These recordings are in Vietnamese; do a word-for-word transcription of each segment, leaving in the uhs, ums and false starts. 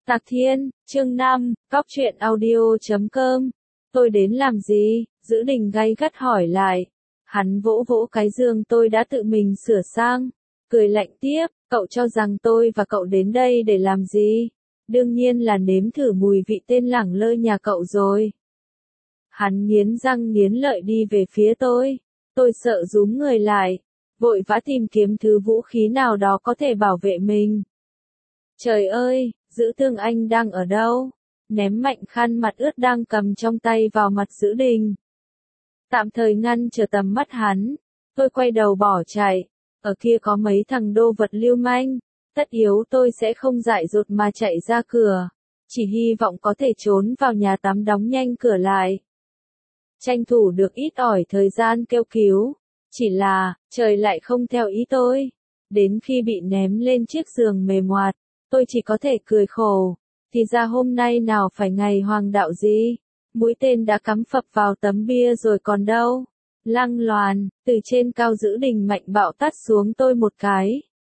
Tạc Thiên, chương năm, Cóc truyện audio chấm com. Tôi đến làm gì? Giữ Đình gay gắt hỏi lại. Hắn vỗ vỗ cái giường tôi đã tự mình sửa sang, cười lạnh tiếp, cậu cho rằng tôi và cậu đến đây để làm gì? Đương nhiên là nếm thử mùi vị tên lẳng lơ nhà cậu rồi. Hắn nghiến răng nghiến lợi đi về phía tôi. Tôi sợ rúm người lại, vội vã tìm kiếm thứ vũ khí nào đó có thể bảo vệ mình. Trời ơi, Giữ Tương anh đang ở đâu? Ném mạnh khăn mặt ướt đang cầm trong tay vào mặt Giữ Đình. Tạm thời ngăn trở tầm mắt hắn, tôi quay đầu bỏ chạy. Ở kia có mấy thằng đô vật lưu manh, tất yếu tôi sẽ không dại dột mà chạy ra cửa. Chỉ hy vọng có thể trốn vào nhà tắm đóng nhanh cửa lại. Tranh thủ được ít ỏi thời gian kêu cứu. Chỉ là, trời lại không theo ý tôi. Đến khi bị ném lên chiếc giường mềm ngoạt, tôi chỉ có thể cười khổ. Thì ra hôm nay nào phải ngày hoàng đạo gì. Mũi tên đã cắm phập vào tấm bia rồi còn đâu. Lăng loàn, từ trên cao Giữ Đình mạnh bạo tát xuống tôi một cái.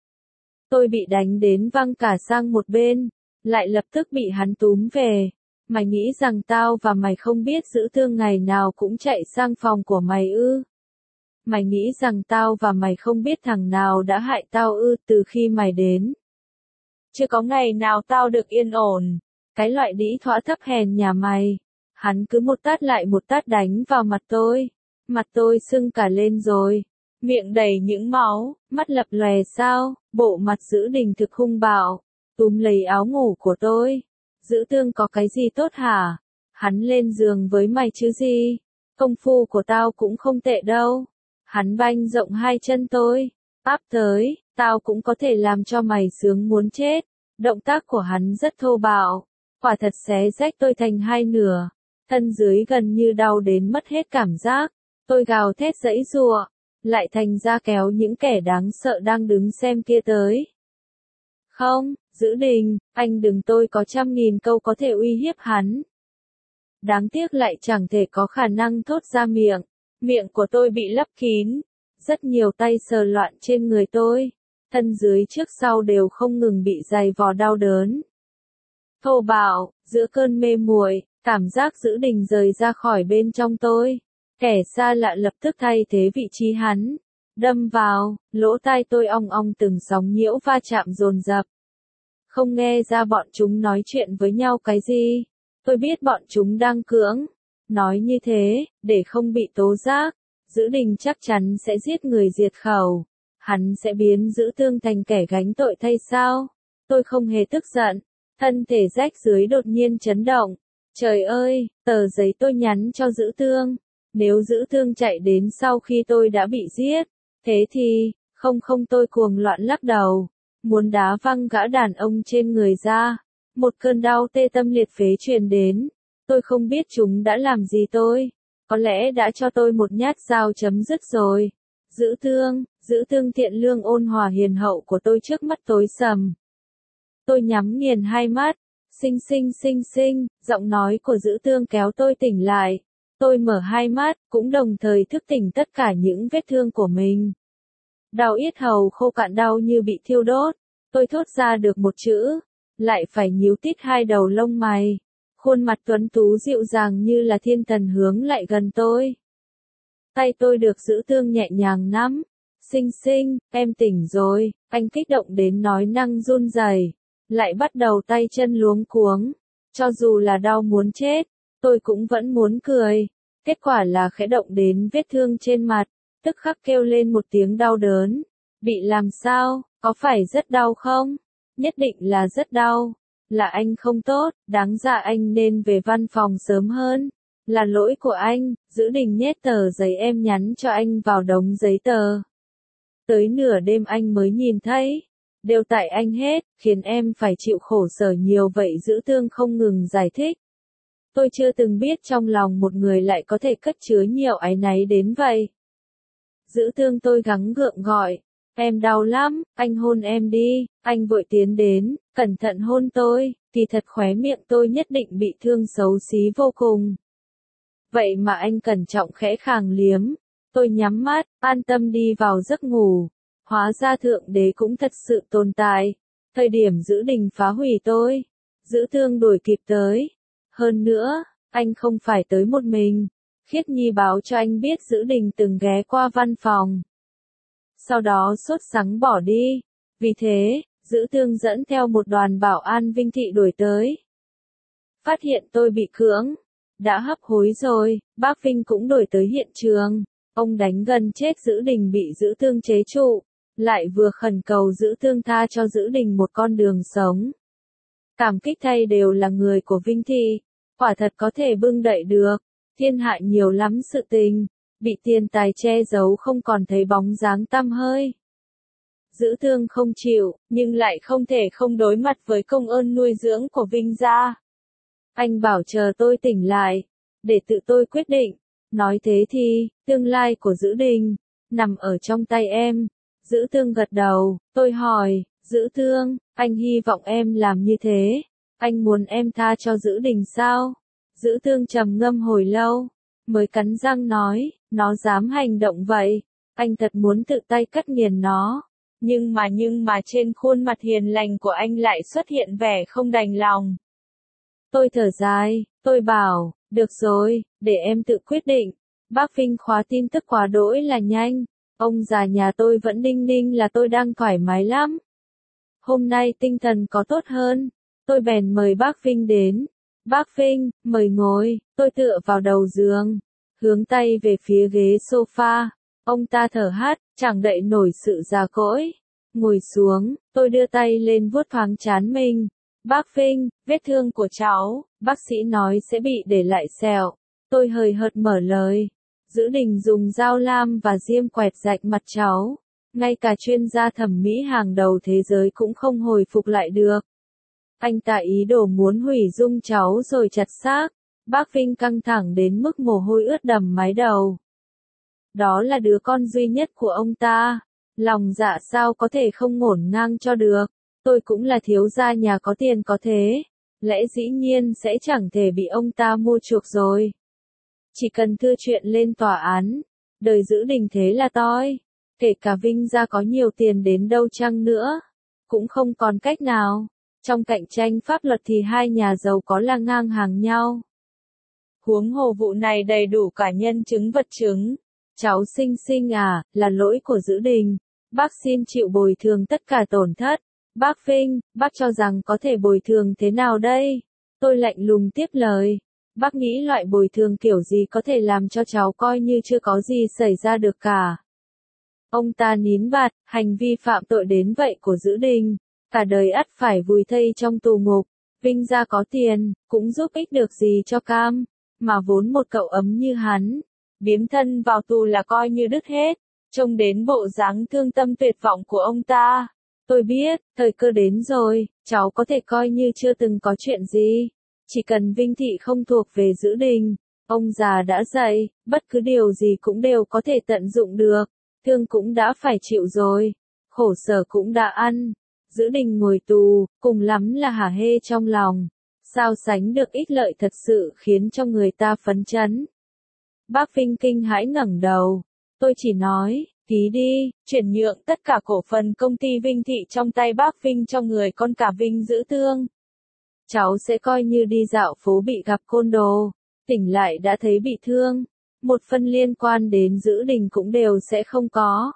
Tôi bị đánh đến văng cả sang một bên, lại lập tức bị hắn túm về. Mày nghĩ rằng tao và mày không biết Giữ Tương ngày nào cũng chạy sang phòng của mày ư? Mày nghĩ rằng tao và mày không biết thằng nào đã hại tao ư từ khi mày đến? Chưa có ngày nào tao được yên ổn. Cái loại đĩ thỏa thấp hèn nhà mày. Hắn cứ một tát lại một tát đánh vào mặt tôi. Mặt tôi sưng cả lên rồi. Miệng đầy những máu, mắt lập lòe sao, bộ mặt Giữ Đình thực hung bạo. Túm lấy áo ngủ của tôi. Giữ Tương có cái gì tốt hả? Hắn lên giường với mày chứ gì? Công phu của tao cũng không tệ đâu. Hắn banh rộng hai chân tôi. Áp tới, tao cũng có thể làm cho mày sướng muốn chết. Động tác của hắn rất thô bạo. Quả thật xé rách tôi thành hai nửa. Thân dưới gần như đau đến mất hết cảm giác. Tôi gào thét giãy giụa, lại thành ra kéo những kẻ đáng sợ đang đứng xem kia tới. Không, Giữ Đình, anh đừng, tôi có trăm nghìn câu có thể uy hiếp hắn. Đáng tiếc lại chẳng thể có khả năng thốt ra miệng. Miệng của tôi bị lấp kín. Rất nhiều tay sờ loạn trên người tôi. Thân dưới trước sau đều không ngừng bị giày vò đau đớn. Thô bạo, giữa cơn mê muội, cảm giác Giữ Đình rời ra khỏi bên trong tôi. Kẻ xa lạ lập tức thay thế vị trí hắn. Đâm vào, lỗ tai tôi ong ong từng sóng nhiễu va chạm dồn dập. Không nghe ra bọn chúng nói chuyện với nhau cái gì. Tôi biết bọn chúng đang cưỡng. Nói như thế, để không bị tố giác. Giữ Đình chắc chắn sẽ giết người diệt khẩu. Hắn sẽ biến Giữ Tương thành kẻ gánh tội thay sao? Tôi không hề tức giận. Thân thể rách dưới đột nhiên chấn động. Trời ơi, tờ giấy tôi nhắn cho Giữ Tương. Nếu Giữ Tương chạy đến sau khi tôi đã bị giết. Thế thì, không không tôi cuồng loạn lắc đầu. Muốn đá văng gã đàn ông trên người ra. Một cơn đau tê tâm liệt phế truyền đến. Tôi không biết chúng đã làm gì tôi. Có lẽ đã cho tôi một nhát dao chấm dứt rồi. Giữ Tương, Giữ Tương thiện lương ôn hòa hiền hậu của tôi trước mắt tối sầm. Tôi nhắm nghiền hai mắt. Xinh xinh xinh xinh, giọng nói của Giữ Tương kéo tôi tỉnh lại. Tôi mở hai mắt, cũng đồng thời thức tỉnh tất cả những vết thương của mình. Đau yết hầu khô cạn đau như bị thiêu đốt. Tôi thốt ra được một chữ. Lại phải nhíu tít hai đầu lông mày. Khuôn mặt tuấn tú dịu dàng như là thiên thần hướng lại gần tôi. Tay tôi được Giữ Tương nhẹ nhàng nắm. Xinh xinh, em tỉnh rồi. Anh kích động đến nói năng run rẩy, lại bắt đầu tay chân luống cuống. Cho dù là đau muốn chết, tôi cũng vẫn muốn cười. Kết quả là khẽ động đến vết thương trên mặt, tức khắc kêu lên một tiếng đau đớn. Bị làm sao, có phải rất đau không? Nhất định là rất đau. Là anh không tốt, đáng ra anh nên về văn phòng sớm hơn. Là lỗi của anh. Giữ Đình nhét tờ giấy em nhắn cho anh vào đống giấy tờ. Tới nửa đêm anh mới nhìn thấy. Đều tại anh hết, khiến em phải chịu khổ sở nhiều vậy. Giữ Tương không ngừng giải thích. Tôi chưa từng biết trong lòng một người lại có thể cất chứa nhiều áy náy đến vậy. Giữ Tương, tôi gắng gượng gọi. Em đau lắm, anh hôn em đi. Anh vội tiến đến, cẩn thận hôn tôi. Kỳ thật khóe miệng tôi nhất định bị thương xấu xí vô cùng. Vậy mà anh cẩn trọng khẽ khàng liếm. Tôi nhắm mắt, an tâm đi vào giấc ngủ. Hóa ra Thượng Đế cũng thật sự tồn tại. Thời điểm Giữ Đình phá hủy tôi. Giữ Thương đuổi kịp tới. Hơn nữa, anh không phải tới một mình. Khiết Nhi báo cho anh biết Giữ Đình từng ghé qua văn phòng. Sau đó sốt sắng bỏ đi. Vì thế, Giữ Thương dẫn theo một đoàn bảo an Vinh Thị đuổi tới. Phát hiện tôi bị cưỡng. Đã hấp hối rồi, bác Vinh cũng đuổi tới hiện trường. Ông đánh gần chết Giữ Đình bị Giữ Thương chế trụ. Lại vừa khẩn cầu Giữ Thương tha cho Giữ Đình một con đường sống. Cảm kích thay đều là người của Vinh Thị. Quả thật có thể bưng đậy được. Thiên hạ nhiều lắm sự tình. Bị tiền tài che giấu không còn thấy bóng dáng tăm hơi. Giữ Thương không chịu, nhưng lại không thể không đối mặt với công ơn nuôi dưỡng của Vinh gia. Anh bảo chờ tôi tỉnh lại, để tự tôi quyết định. Nói thế thì, tương lai của Giữ Đình, nằm ở trong tay em. Giữ Thương gật đầu, tôi hỏi, Giữ Thương, anh hy vọng em làm như thế. Anh muốn em tha cho Giữ Đình sao? Giữ Thương trầm ngâm hồi lâu, mới cắn răng nói, nó dám hành động vậy. Anh thật muốn tự tay cắt nghiền nó. Nhưng mà nhưng mà trên khuôn mặt hiền lành của anh lại xuất hiện vẻ không đành lòng. Tôi thở dài, tôi bảo, được rồi, để em tự quyết định. Bác Vinh khóa tin tức quá đỗi là nhanh. Ông già nhà tôi vẫn đinh ninh là tôi đang thoải mái lắm. Hôm nay tinh thần có tốt hơn. Tôi bèn mời bác Vinh đến. Bác Vinh, mời ngồi. Tôi tựa vào đầu giường, hướng tay về phía ghế sofa. Ông ta thở hắt, chẳng đậy nổi sự già cỗi. Ngồi xuống, tôi đưa tay lên vuốt thoáng trán mình. Bác Vinh, vết thương của cháu, bác sĩ nói sẽ bị để lại sẹo. Tôi hời hợt mở lời. Giữ Đình dùng dao lam và diêm quẹt rạch mặt cháu. Ngay cả chuyên gia thẩm mỹ hàng đầu thế giới cũng không hồi phục lại được. Anh ta ý đồ muốn hủy dung cháu rồi chặt xác. Bác Vinh căng thẳng đến mức mồ hôi ướt đầm mái đầu. Đó là đứa con duy nhất của ông ta. Lòng dạ sao có thể không ngổn ngang cho được. Tôi cũng là thiếu gia nhà có tiền có thế. Lẽ dĩ nhiên sẽ chẳng thể bị ông ta mua chuộc rồi. Chỉ cần đưa chuyện lên tòa án. Đời Giữ Đình thế là toi. Kể cả Vinh gia có nhiều tiền đến đâu chăng nữa. Cũng không còn cách nào. Trong cạnh tranh pháp luật thì hai nhà giàu có là ngang hàng nhau. Huống hồ vụ này đầy đủ cả nhân chứng vật chứng. Cháu xinh xinh à, là lỗi của Giữ Đình. Bác xin chịu bồi thường tất cả tổn thất. Bác Vinh, bác cho rằng có thể bồi thường thế nào đây? Tôi lạnh lùng tiếp lời. Bác nghĩ loại bồi thường kiểu gì có thể làm cho cháu coi như chưa có gì xảy ra được cả. Ông ta nín bạt, hành vi phạm tội đến vậy của Giữ Đình. Cả đời ắt phải vùi thây trong tù ngục. Vinh gia có tiền, cũng giúp ích được gì cho Cam. Mà vốn một cậu ấm như hắn. Biếm thân vào tù là coi như đứt hết. Trông đến bộ dáng thương tâm tuyệt vọng của ông ta. Tôi biết, thời cơ đến rồi, cháu có thể coi như chưa từng có chuyện gì. Chỉ cần Vinh Thị không thuộc về Giữ Đình. Ông già đã dạy, bất cứ điều gì cũng đều có thể tận dụng được. Thương cũng đã phải chịu rồi. Khổ sở cũng đã ăn. Giữ Đình ngồi tù, cùng lắm là hả hê trong lòng. Sao sánh được ích lợi thật sự khiến cho người ta phấn chấn. Bác Vinh kinh hãi ngẩng đầu. Tôi chỉ nói, ký đi, chuyển nhượng tất cả cổ phần công ty Vinh Thị trong tay bác Vinh cho người con cả Vinh Giữ Thương. Cháu sẽ coi như đi dạo phố bị gặp côn đồ, tỉnh lại đã thấy bị thương. Một phần liên quan đến Giữ Đình cũng đều sẽ không có.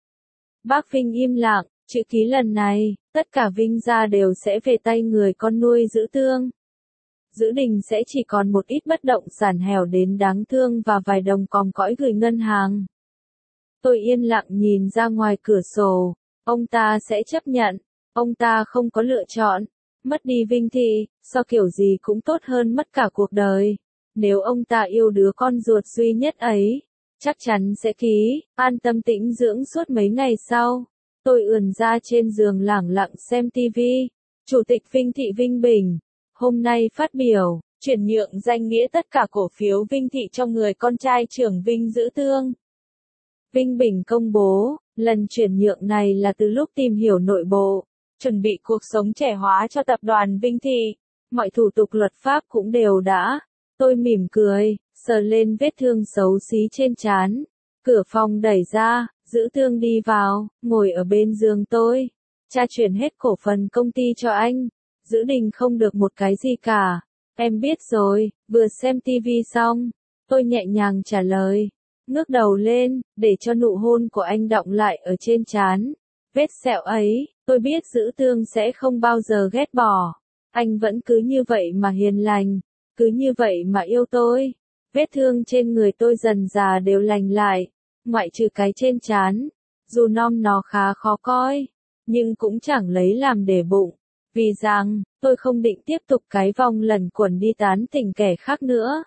Bác Vinh im lặng, chữ ký lần này, tất cả Vinh gia đều sẽ về tay người con nuôi Giữ Thương. Giữ Đình sẽ chỉ còn một ít bất động sản hẻo đến đáng thương và vài đồng còm cõi gửi ngân hàng. Tôi yên lặng nhìn ra ngoài cửa sổ. Ông ta sẽ chấp nhận. Ông ta không có lựa chọn. Mất đi Vinh Thị, so kiểu gì cũng tốt hơn mất cả cuộc đời. Nếu ông ta yêu đứa con ruột duy nhất ấy, chắc chắn sẽ ký, an tâm tĩnh dưỡng suốt mấy ngày sau. Tôi ườn ra trên giường lẳng lặng xem tivi. Chủ tịch Vinh Thị Vinh Bình, hôm nay phát biểu, chuyển nhượng danh nghĩa tất cả cổ phiếu Vinh Thị cho người con trai trưởng Vinh Giữ Thương. Vinh Bình công bố, lần chuyển nhượng này là từ lúc tìm hiểu nội bộ, chuẩn bị cuộc sống trẻ hóa cho tập đoàn Vinh Thị. Mọi thủ tục luật pháp cũng đều đã. Tôi mỉm cười, sờ lên vết thương xấu xí trên trán. Cửa phòng đẩy ra, Giữ Thương đi vào, ngồi ở bên giường tôi. Cha chuyển hết cổ phần công ty cho anh. Giữ Đình không được một cái gì cả. Em biết rồi, vừa xem tivi xong. Tôi nhẹ nhàng trả lời. Ngước đầu lên, để cho nụ hôn của anh đọng lại ở trên trán. Vết sẹo ấy, tôi biết Giữ Tương sẽ không bao giờ ghét bỏ. Anh vẫn cứ như vậy mà hiền lành, cứ như vậy mà yêu tôi. Vết thương trên người tôi dần dà đều lành lại, ngoại trừ cái trên trán. Dù nom nó khá khó coi, nhưng cũng chẳng lấy làm để bụng. Vì rằng, tôi không định tiếp tục cái vòng lẩn quẩn đi tán tỉnh kẻ khác nữa.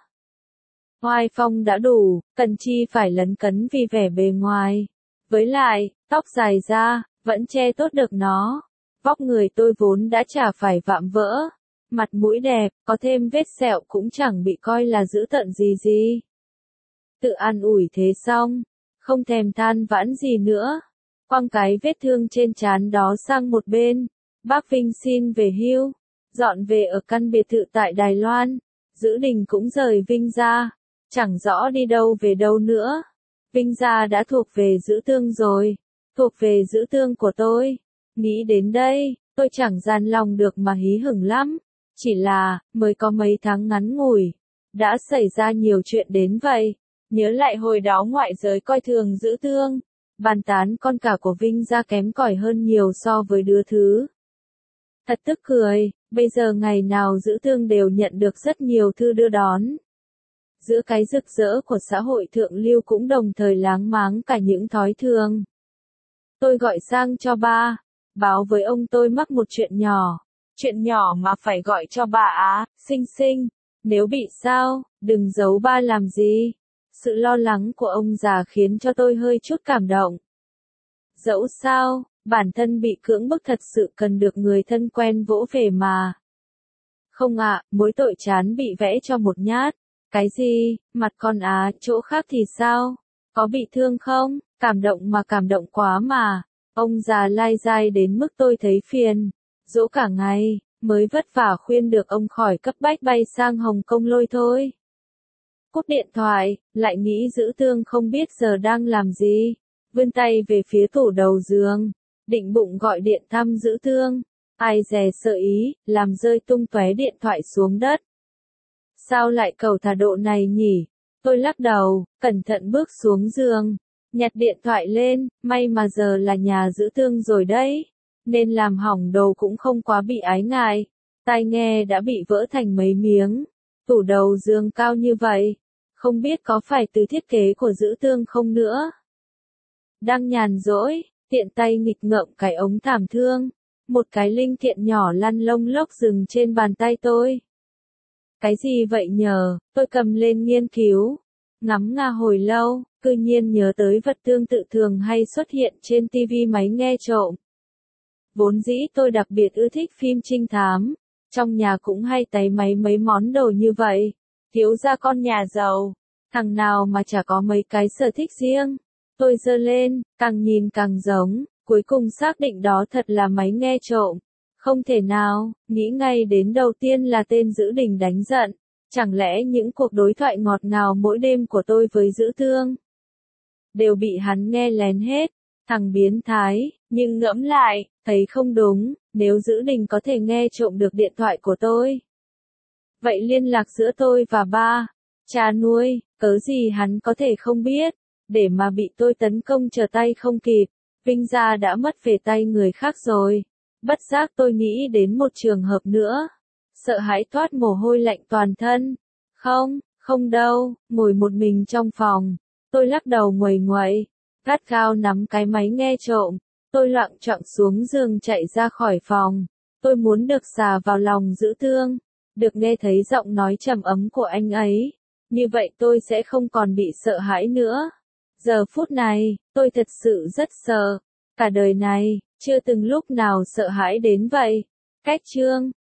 Oai phong đã đủ, cần chi phải lấn cấn vì vẻ bề ngoài. Với lại, tóc dài ra, vẫn che tốt được nó. Vóc người tôi vốn đã chả phải vạm vỡ. Mặt mũi đẹp, có thêm vết sẹo cũng chẳng bị coi là dữ tợn gì gì. Tự an ủi thế xong, không thèm than vãn gì nữa. Quăng cái vết thương trên trán đó sang một bên. Bác Vinh xin về hưu, dọn về ở căn biệt thự tại Đài Loan. Giữ Đình cũng rời Vinh ra, chẳng rõ đi đâu về đâu nữa. Vinh gia đã thuộc về Giữ Tương rồi, thuộc về Giữ Tương của tôi. Nghĩ đến đây, tôi chẳng gian lòng được mà hí hửng lắm. Chỉ là, mới có mấy tháng ngắn ngủi, đã xảy ra nhiều chuyện đến vậy. Nhớ lại hồi đó ngoại giới coi thường Giữ Tương, bàn tán con cả của Vinh gia kém cỏi hơn nhiều so với đứa thứ. Thật tức cười, bây giờ ngày nào Giữ Tương đều nhận được rất nhiều thư đưa đón. Giữa cái rực rỡ của xã hội thượng lưu cũng đồng thời láng máng cả những thói thường. Tôi gọi sang cho ba, báo với ông tôi mắc một chuyện nhỏ. Chuyện nhỏ mà phải gọi cho bà á, xinh xinh. Nếu bị sao, đừng giấu ba làm gì. Sự lo lắng của ông già khiến cho tôi hơi chút cảm động. Dẫu sao, bản thân bị cưỡng bức thật sự cần được người thân quen vỗ về mà. Không ạ, à, mỗi tội chán bị vẽ cho một nhát. Cái gì, mặt con á, chỗ khác thì sao? Có bị thương không? Cảm động mà cảm động quá mà. Ông già lai dai đến mức tôi thấy phiền. Dỗ cả ngày, mới vất vả khuyên được ông khỏi cấp bách bay sang Hồng Kông lôi thôi. Cúp điện thoại, lại nghĩ Giữ Tương không biết giờ đang làm gì. Vươn tay về phía tủ đầu giường, định bụng gọi điện thăm Giữ Tương. Ai dè sợ ý, làm rơi tung tóe điện thoại xuống đất. Sao lại cầu thả độ này nhỉ? Tôi lắc đầu, cẩn thận bước xuống giường, nhặt điện thoại lên, may mà giờ là nhà Giữ Tương rồi đấy, nên làm hỏng đồ cũng không quá bị ái ngại. Tai nghe đã bị vỡ thành mấy miếng, tủ đầu giường cao như vậy, không biết có phải từ thiết kế của Giữ Tương không nữa. Đang nhàn rỗi, tiện tay nghịch ngợm cái ống thảm thương, một cái linh kiện nhỏ lăn lông lốc dừng trên bàn tay tôi. Cái gì vậy nhờ, tôi cầm lên nghiên cứu, ngắm nga hồi lâu, cư nhiên nhớ tới vật tương tự thường hay xuất hiện trên tivi máy nghe trộm. Vốn dĩ tôi đặc biệt ưa thích phim trinh thám, trong nhà cũng hay thấy mấy mấy món đồ như vậy, thiếu gia con nhà giàu, thằng nào mà chả có mấy cái sở thích riêng. Tôi giơ lên, càng nhìn càng giống, cuối cùng xác định đó thật là máy nghe trộm. Không thể nào, nghĩ ngay đến đầu tiên là tên Giữ Đình đánh giận. Chẳng lẽ những cuộc đối thoại ngọt ngào mỗi đêm của tôi với Giữ Tương đều bị hắn nghe lén hết? Thằng biến thái, nhưng ngẫm lại, thấy không đúng, nếu Giữ Đình có thể nghe trộm được điện thoại của tôi. Vậy liên lạc giữa tôi và ba, cha nuôi, cớ gì hắn có thể không biết, để mà bị tôi tấn công trở tay không kịp. Vinh gia đã mất về tay người khác rồi. Bất giác tôi nghĩ đến một trường hợp nữa. Sợ hãi toát mồ hôi lạnh toàn thân. Không, không đâu, ngồi một mình trong phòng. Tôi lắc đầu nguầy nguậy, gắt gao nắm cái máy nghe trộm. Tôi loạng choạng xuống giường chạy ra khỏi phòng. Tôi muốn được xà vào lòng Giữ Tương, được nghe thấy giọng nói trầm ấm của anh ấy. Như vậy tôi sẽ không còn bị sợ hãi nữa. Giờ phút này, tôi thật sự rất sợ. Cả đời này, chưa từng lúc nào sợ hãi đến vậy. Cách chương